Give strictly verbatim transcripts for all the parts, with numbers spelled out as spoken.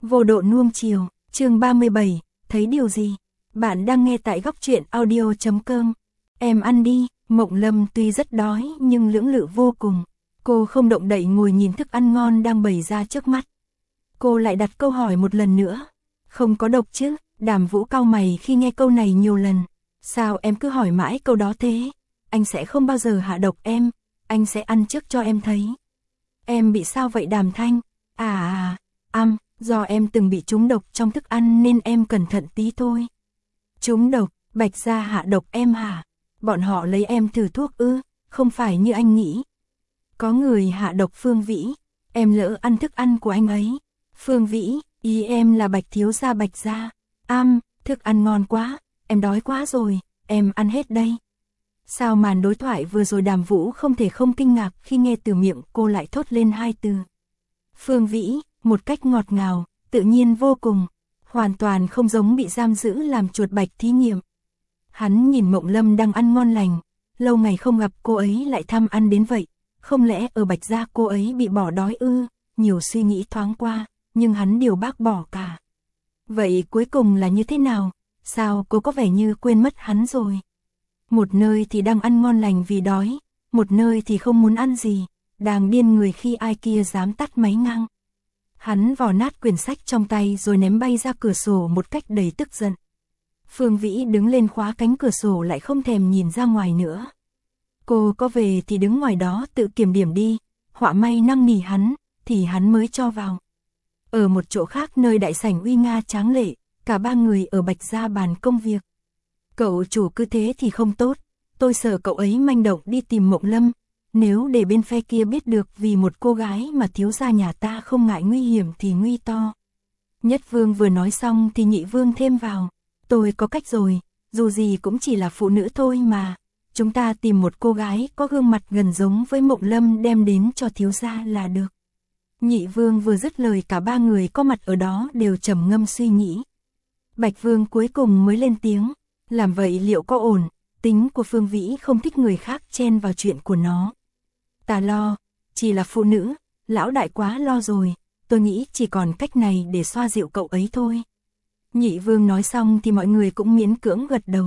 Vô độ nuông chiều, chương ba mươi bảy, thấy điều gì? Bạn đang nghe tại góc truyện audio chấm com. Em ăn đi, Mộng Lâm tuy rất đói nhưng lưỡng lự vô cùng. Cô không động đậy ngồi nhìn thức ăn ngon đang bày ra trước mắt. Cô lại đặt câu hỏi một lần nữa. Không có độc chứ? Đàm Vũ cau mày khi nghe câu này nhiều lần. Sao em cứ hỏi mãi câu đó thế? Anh sẽ không bao giờ hạ độc em, anh sẽ ăn trước cho em thấy. Em bị sao vậy Đàm Thanh? À à, am, do em từng bị trúng độc trong thức ăn nên em cẩn thận tí thôi. Trúng độc, Bạch Gia hạ độc em hả? Bọn họ lấy em thử thuốc ư? Không phải như anh nghĩ. Có người hạ độc Phương Vĩ, em lỡ ăn thức ăn của anh ấy. Phương Vĩ, ý em là Bạch thiếu gia Bạch Gia. Am, thức ăn ngon quá, em đói quá rồi, em ăn hết đây. Sao màn đối thoại vừa rồi Đàm Vũ không thể không kinh ngạc khi nghe từ miệng cô lại thốt lên hai từ. Phương Vĩ, một cách ngọt ngào, tự nhiên vô cùng, hoàn toàn không giống bị giam giữ làm chuột bạch thí nghiệm. Hắn nhìn Mộng Lâm đang ăn ngon lành, lâu ngày không gặp cô ấy lại thăm ăn đến vậy, không lẽ ở Bạch Gia cô ấy bị bỏ đói ư? Nhiều suy nghĩ thoáng qua, nhưng hắn đều bác bỏ cả. Vậy cuối cùng là như thế nào? Sao cô có vẻ như quên mất hắn rồi? Một nơi thì đang ăn ngon lành vì đói, một nơi thì không muốn ăn gì, đang điên người khi ai kia dám tắt máy ngang. Hắn vò nát quyển sách trong tay rồi ném bay ra cửa sổ một cách đầy tức giận. Phương Vĩ đứng lên khóa cánh cửa sổ lại không thèm nhìn ra ngoài nữa. Cô có về thì đứng ngoài đó tự kiểm điểm đi, họa may năn nỉ hắn, thì hắn mới cho vào. Ở một chỗ khác nơi đại sảnh uy nga tráng lệ, cả ba người ở Bạch Gia bàn công việc. Cậu chủ cứ thế thì không tốt, tôi sợ cậu ấy manh động đi tìm Mộng Lâm, nếu để bên phe kia biết được vì một cô gái mà thiếu gia nhà ta không ngại nguy hiểm thì nguy to. Nhất Vương vừa nói xong thì Nhị Vương thêm vào, tôi có cách rồi, dù gì cũng chỉ là phụ nữ thôi mà, chúng ta tìm một cô gái có gương mặt gần giống với Mộng Lâm đem đến cho thiếu gia là được. Nhị Vương vừa dứt lời cả ba người có mặt ở đó đều trầm ngâm suy nghĩ. Bạch Vương cuối cùng mới lên tiếng, làm vậy liệu có ổn? Tính của Phương Vĩ không thích người khác chen vào chuyện của nó. Ta lo, chỉ là phụ nữ, lão đại quá lo rồi, tôi nghĩ chỉ còn cách này để xoa dịu cậu ấy thôi. Nhị Vương nói xong thì mọi người cũng miễn cưỡng gật đầu.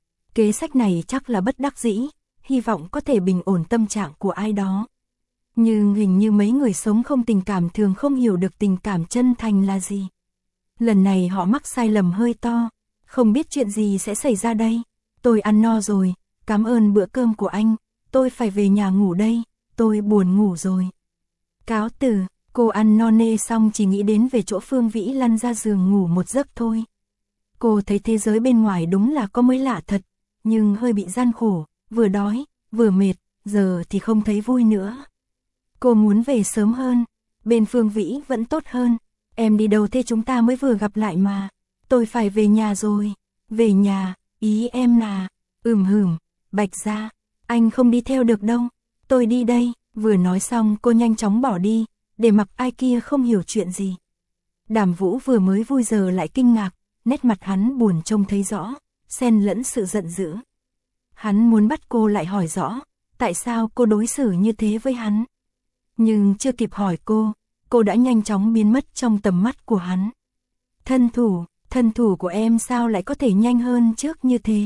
Kế sách này chắc là bất đắc dĩ, hy vọng có thể bình ổn tâm trạng của ai đó. Nhưng hình như mấy người sống không tình cảm thường không hiểu được tình cảm chân thành là gì. Lần này họ mắc sai lầm hơi to, không biết chuyện gì sẽ xảy ra đây. Tôi ăn no rồi, cảm ơn bữa cơm của anh, tôi phải về nhà ngủ đây, tôi buồn ngủ rồi. Cáo từ, cô ăn no nê xong chỉ nghĩ đến về chỗ Phương Vĩ lăn ra giường ngủ một giấc thôi. Cô thấy thế giới bên ngoài đúng là có mới lạ thật, nhưng hơi bị gian khổ, vừa đói, vừa mệt, giờ thì không thấy vui nữa. Cô muốn về sớm hơn, bên Phương Vĩ vẫn tốt hơn, em đi đâu thế chúng ta mới vừa gặp lại mà, tôi phải về nhà rồi, về nhà, ý em là, ừm hửm, Bạch Gia, anh không đi theo được đâu, tôi đi đây, vừa nói xong cô nhanh chóng bỏ đi, để mặc ai kia không hiểu chuyện gì. Đàm Vũ vừa mới vui giờ lại kinh ngạc, nét mặt hắn buồn trông thấy rõ, xen lẫn sự giận dữ. Hắn muốn bắt cô lại hỏi rõ, tại sao cô đối xử như thế với hắn. Nhưng chưa kịp hỏi cô, cô đã nhanh chóng biến mất trong tầm mắt của hắn. Thân thủ, thân thủ của em sao lại có thể nhanh hơn trước như thế?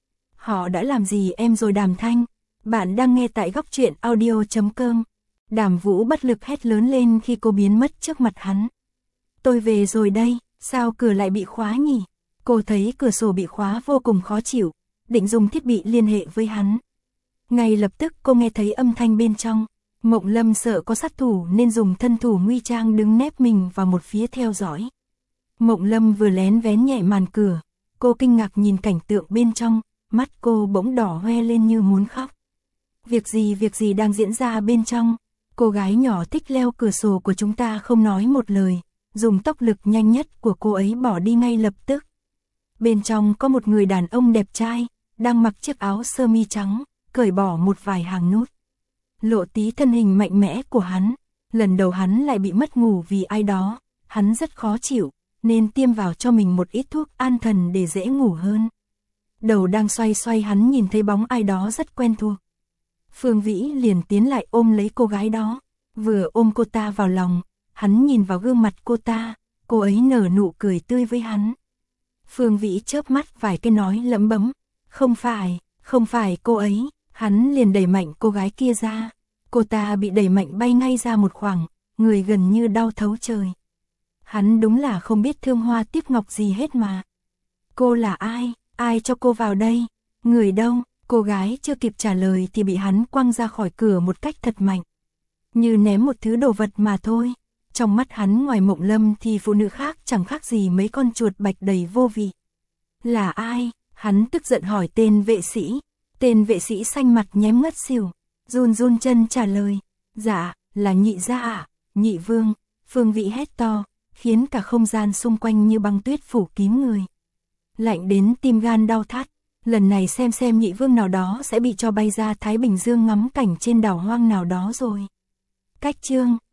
Họ đã làm gì em rồi Đàm Thanh? Bạn đang nghe tại góc truyện audio chấm com. Đàm Vũ bất lực hét lớn lên khi cô biến mất trước mặt hắn. Tôi về rồi đây, sao cửa lại bị khóa nhỉ? Cô thấy cửa sổ bị khóa vô cùng khó chịu, định dùng thiết bị liên hệ với hắn. Ngay lập tức cô nghe thấy âm thanh bên trong. Mộng Lâm sợ có sát thủ nên dùng thân thủ nguy trang đứng nép mình vào một phía theo dõi. Mộng Lâm vừa lén vén nhẹ màn cửa, cô kinh ngạc nhìn cảnh tượng bên trong, mắt cô bỗng đỏ hoe lên như muốn khóc. Việc gì việc gì đang diễn ra bên trong? Cô gái nhỏ thích leo cửa sổ của chúng ta không nói một lời, dùng tốc lực nhanh nhất của cô ấy bỏ đi ngay lập tức. Bên trong có một người đàn ông đẹp trai, đang mặc chiếc áo sơ mi trắng, cởi bỏ một vài hàng nút. Lộ tí thân hình mạnh mẽ của hắn, lần đầu hắn lại bị mất ngủ vì ai đó, hắn rất khó chịu, nên tiêm vào cho mình một ít thuốc an thần để dễ ngủ hơn. Đầu đang xoay xoay hắn nhìn thấy bóng ai đó rất quen thuộc. Phương Vĩ liền tiến lại ôm lấy cô gái đó, vừa ôm cô ta vào lòng, hắn nhìn vào gương mặt cô ta, cô ấy nở nụ cười tươi với hắn. Phương Vĩ chớp mắt vài cái nói lẩm bẩm, không phải, không phải cô ấy, hắn liền đẩy mạnh cô gái kia ra. Cô ta bị đẩy mạnh bay ngay ra một khoảng, người gần như đau thấu trời. Hắn đúng là không biết thương hoa tiếp ngọc gì hết mà. Cô là ai, ai cho cô vào đây, người đâu, cô gái chưa kịp trả lời thì bị hắn quăng ra khỏi cửa một cách thật mạnh. Như ném một thứ đồ vật mà thôi. Trong mắt hắn ngoài Mộng Lâm thì phụ nữ khác chẳng khác gì mấy con chuột bạch đầy vô vị. Là ai? Hắn tức giận hỏi tên vệ sĩ. Tên vệ sĩ xanh mặt nhém ngất xỉu, run run chân trả lời. Dạ, là Nhị gia ạ, à? Nhị vương. Phương Vĩ hét to, khiến cả không gian xung quanh như băng tuyết phủ kín người. Lạnh đến tim gan đau thắt. Lần này xem xem nhị vương nào đó sẽ bị cho bay ra Thái Bình Dương ngắm cảnh trên đảo hoang nào đó rồi. Cách chương